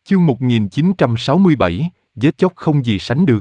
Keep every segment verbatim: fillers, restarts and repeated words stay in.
Chương một nghìn chín trăm sáu mươi bảy, giết chóc không gì sánh được.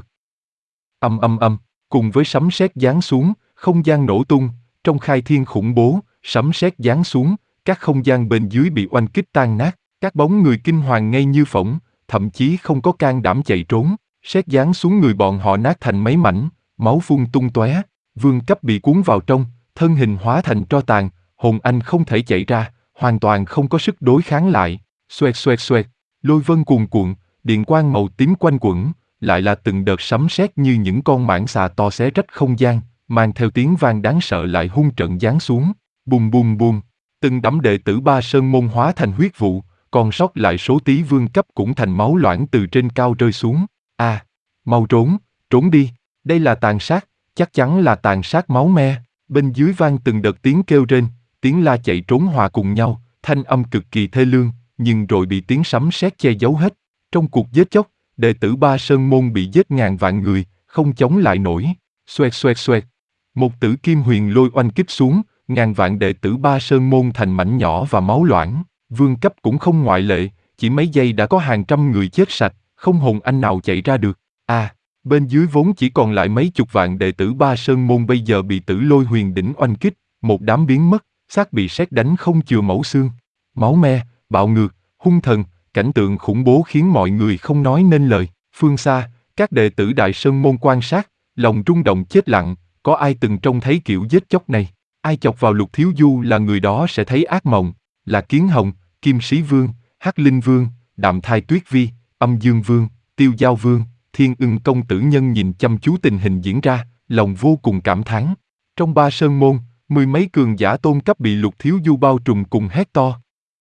Âm âm âm, cùng với sấm sét giáng xuống, không gian nổ tung, trong khai thiên khủng bố, sấm sét giáng xuống, các không gian bên dưới bị oanh kích tan nát, các bóng người kinh hoàng ngay như phỗng, thậm chí không có can đảm chạy trốn, sét giáng xuống người bọn họ nát thành mấy mảnh, máu phun tung tóe, vương cấp bị cuốn vào trong, thân hình hóa thành tro tàn, hồn anh không thể chạy ra, hoàn toàn không có sức đối kháng lại, xoẹt xoẹt xoẹt. Lôi vân cuồn cuộn, điện quang màu tím quanh quẩn, lại là từng đợt sấm sét như những con mãng xà to xé rách không gian, mang theo tiếng vang đáng sợ lại hung trận giáng xuống. Bùm bùm bùm, từng đám đệ tử Ba Sơn môn hóa thành huyết vụ, còn sót lại số tí vương cấp cũng thành máu loãng từ trên cao rơi xuống. A, à, mau trốn, trốn đi, đây là tàn sát, chắc chắn là tàn sát máu me. Bên dưới vang từng đợt tiếng kêu rên, tiếng la chạy trốn hòa cùng nhau, thanh âm cực kỳ thê lương. Nhưng rồi bị tiếng sấm sét che giấu hết. Trong cuộc giết chóc, đệ tử Ba Sơn môn bị giết ngàn vạn người, không chống lại nổi. Xoẹt xoẹt xoẹt. Một tử kim huyền lôi oanh kích xuống, ngàn vạn đệ tử Ba Sơn môn thành mảnh nhỏ và máu loãng. Vương cấp cũng không ngoại lệ, chỉ mấy giây đã có hàng trăm người chết sạch, không hồn anh nào chạy ra được. À, bên dưới vốn chỉ còn lại mấy chục vạn đệ tử Ba Sơn môn bây giờ bị tử lôi huyền đỉnh oanh kích, một đám biến mất, xác bị sét đánh không chừa mẩu xương. Máu me, bạo ngược, hung thần, cảnh tượng khủng bố khiến mọi người không nói nên lời. Phương xa, các đệ tử Đại Sơn môn quan sát, lòng rung động chết lặng, có ai từng trông thấy kiểu giết chóc này? Ai chọc vào Lục Thiếu Du là người đó sẽ thấy ác mộng, là Kiến Hồng, Kim Sĩ Vương, Hắc Linh Vương, Đạm Thai Tuyết Vi, Âm Dương Vương, Tiêu Giao Vương, Thiên Ưng công tử nhân nhìn chăm chú tình hình diễn ra, lòng vô cùng cảm thán. Trong Ba Sơn môn, mười mấy cường giả tôn cấp bị Lục Thiếu Du bao trùm cùng hét to.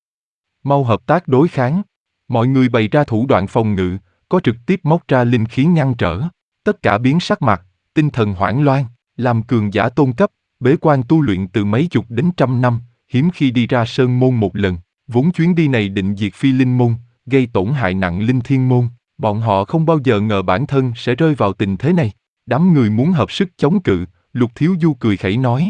Mau hợp tác đối kháng. Mọi người bày ra thủ đoạn phòng ngự, có trực tiếp móc ra linh khí ngăn trở. Tất cả biến sắc mặt, tinh thần hoảng loạn, làm cường giả tôn cấp, bế quan tu luyện từ mấy chục đến trăm năm, hiếm khi đi ra sơn môn một lần. Vốn chuyến đi này định diệt phi linh môn, gây tổn hại nặng linh thiên môn. Bọn họ không bao giờ ngờ bản thân sẽ rơi vào tình thế này. Đám người muốn hợp sức chống cự, Lục Thiếu Du cười khẩy nói.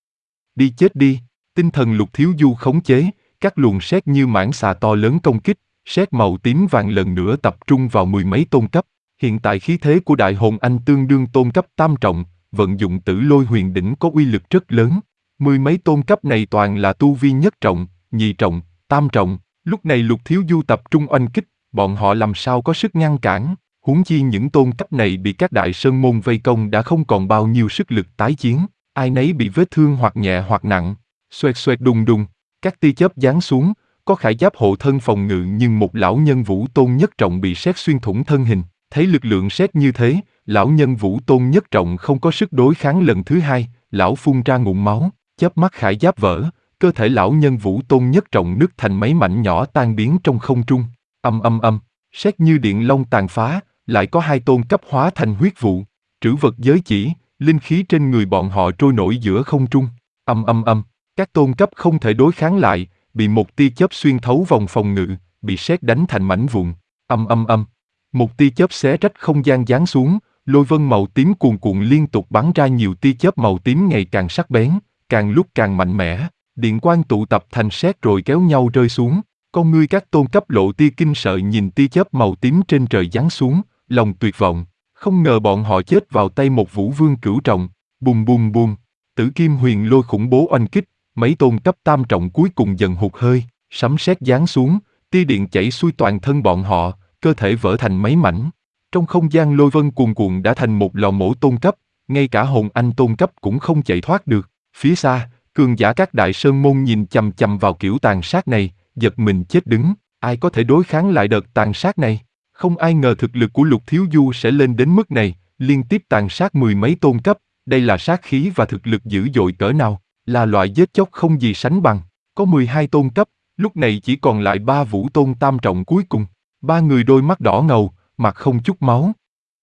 Đi chết đi, tinh thần Lục Thiếu Du khống chế. Các luồng sét như mãng xà to lớn công kích, sét màu tím vàng lần nữa tập trung vào mười mấy tôn cấp. Hiện tại khí thế của Đại Hồn Anh tương đương tôn cấp tam trọng, vận dụng tử lôi huyền đỉnh có uy lực rất lớn. Mười mấy tôn cấp này toàn là tu vi nhất trọng, nhị trọng, tam trọng. Lúc này Lục Thiếu Du tập trung oanh kích, bọn họ làm sao có sức ngăn cản. Huống chi những tôn cấp này bị các đại sơn môn vây công đã không còn bao nhiêu sức lực tái chiến. Ai nấy bị vết thương hoặc nhẹ hoặc nặng. Xoẹt xoẹt đùng đùng. Các tia chớp giáng xuống, có khải giáp hộ thân phòng ngự nhưng một lão nhân vũ tôn nhất trọng bị sét xuyên thủng thân hình. Thấy lực lượng sét như thế, lão nhân vũ tôn nhất trọng không có sức đối kháng lần thứ hai, lão phun ra ngụm máu, chớp mắt khải giáp vỡ, cơ thể lão nhân vũ tôn nhất trọng nứt thành mấy mảnh nhỏ tan biến trong không trung. Âm âm âm, sét như điện long tàn phá, lại có hai tôn cấp hóa thành huyết vụ, trữ vật giới chỉ, linh khí trên người bọn họ trôi nổi giữa không trung. Âm âm âm. Các tôn cấp không thể đối kháng lại, bị một tia chớp xuyên thấu vòng phòng ngự, bị sét đánh thành mảnh vụn. Âm âm âm. Một tia chớp xé rách không gian giáng xuống, lôi vân màu tím cuồn cuộn liên tục bắn ra nhiều tia chớp màu tím ngày càng sắc bén, càng lúc càng mạnh mẽ. Điện quang tụ tập thành sét rồi kéo nhau rơi xuống. Con ngươi các tôn cấp lộ tia kinh sợ nhìn tia chớp màu tím trên trời giáng xuống, lòng tuyệt vọng. Không ngờ bọn họ chết vào tay một vũ vương cửu trọng. Bùm bùm bùm. Tử kim huyền lôi khủng bố oanh kích. Mấy tôn cấp tam trọng cuối cùng dần hụt hơi, sấm sét giáng xuống, tia điện chảy xuôi toàn thân bọn họ, cơ thể vỡ thành mấy mảnh. Trong không gian lôi vân cuồn cuộn đã thành một lò mổ tôn cấp, ngay cả hồn anh tôn cấp cũng không chạy thoát được. Phía xa, cường giả các đại sơn môn nhìn chằm chằm vào kiểu tàn sát này, giật mình chết đứng. Ai có thể đối kháng lại đợt tàn sát này? Không ai ngờ thực lực của Lục Thiếu Du sẽ lên đến mức này, liên tiếp tàn sát mười mấy tôn cấp. Đây là sát khí và thực lực dữ dội cỡ nào? Là loại giết chóc không gì sánh bằng. Có mười hai tôn cấp, lúc này chỉ còn lại ba vũ tôn tam trọng cuối cùng. Ba người đôi mắt đỏ ngầu, mặt không chút máu.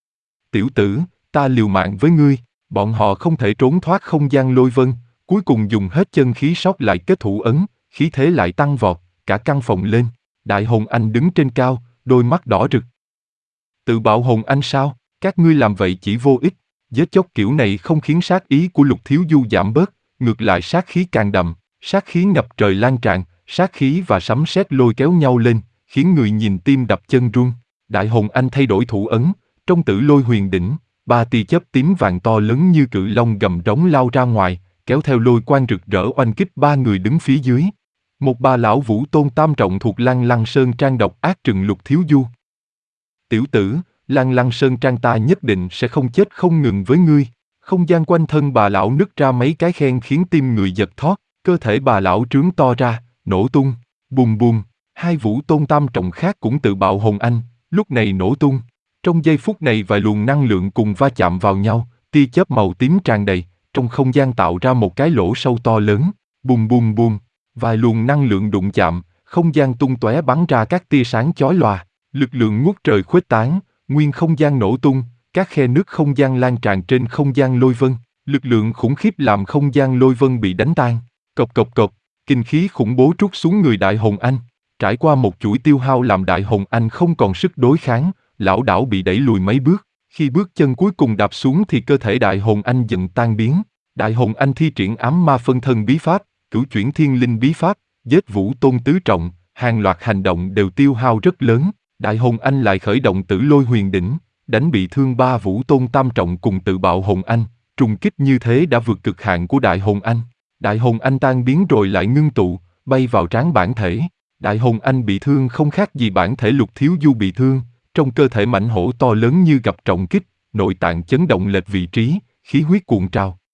Tiểu tử, ta liều mạng với ngươi. Bọn họ không thể trốn thoát không gian lôi vân, cuối cùng dùng hết chân khí sót lại kết thủ ấn, khí thế lại tăng vọt, cả căn phòng lên. Đại Hồn Anh đứng trên cao, đôi mắt đỏ rực. Tự bạo Hồn Anh sao? Các ngươi làm vậy chỉ vô ích. Giết chóc kiểu này không khiến sát ý của Lục Thiếu Du giảm bớt. Ngược lại sát khí càng đậm, sát khí ngập trời lan tràn, sát khí và sấm sét lôi kéo nhau lên, khiến người nhìn tim đập chân run. Đại Hồng Anh thay đổi thủ ấn, trong Tử Lôi Huyền Đỉnh, ba tia chớp tím vàng to lớn như cự long gầm rống lao ra ngoài, kéo theo lôi quang rực rỡ oanh kích ba người đứng phía dưới. Một bà lão Vũ Tôn tam trọng thuộc Lăng Lăng Sơn Trang độc ác trừng Lục Thiếu Du. Tiểu tử, Lăng Lăng Sơn Trang ta nhất định sẽ không chết không ngừng với ngươi. Không gian quanh thân bà lão nứt ra mấy cái khen khiến tim người giật thót, cơ thể bà lão trướng to ra, nổ tung, bùm bùm. Hai Vũ Tôn tam trọng khác cũng tự bạo Hồng Anh, lúc này nổ tung. Trong giây phút này vài luồng năng lượng cùng va chạm vào nhau, tia chớp màu tím tràn đầy, trong không gian tạo ra một cái lỗ sâu to lớn, bùm bùm bùm. Vài luồng năng lượng đụng chạm, không gian tung tóe bắn ra các tia sáng chói lòa, lực lượng ngút trời khuếch tán, nguyên không gian nổ tung, các khe nước không gian lan tràn trên không gian lôi vân, lực lượng khủng khiếp làm không gian lôi vân bị đánh tan. Cộc cộc cộc, kinh khí khủng bố trút xuống người Đại Hồng Anh. Trải qua một chuỗi tiêu hao làm Đại Hồng Anh không còn sức đối kháng, lão đảo bị đẩy lùi mấy bước. Khi bước chân cuối cùng đạp xuống thì cơ thể Đại Hồng Anh dần tan biến. Đại Hồng Anh thi triển ám ma phân thân bí pháp, cửu chuyển thiên linh bí pháp, giết Vũ Tôn tứ trọng, hàng loạt hành động đều tiêu hao rất lớn. Đại Hồng Anh lại khởi động Tử Lôi Huyền Đỉnh, đánh bị thương ba Vũ Tôn tam trọng cùng tự bạo Hồng Anh. Trùng kích như thế đã vượt cực hạn của Đại Hồng Anh. Đại Hồng Anh tan biến rồi lại ngưng tụ, bay vào trán bản thể. Đại Hồng Anh bị thương không khác gì bản thể Lục Thiếu Du bị thương, trong cơ thể mãnh hổ to lớn như gặp trọng kích, nội tạng chấn động lệch vị trí, khí huyết cuộn trào.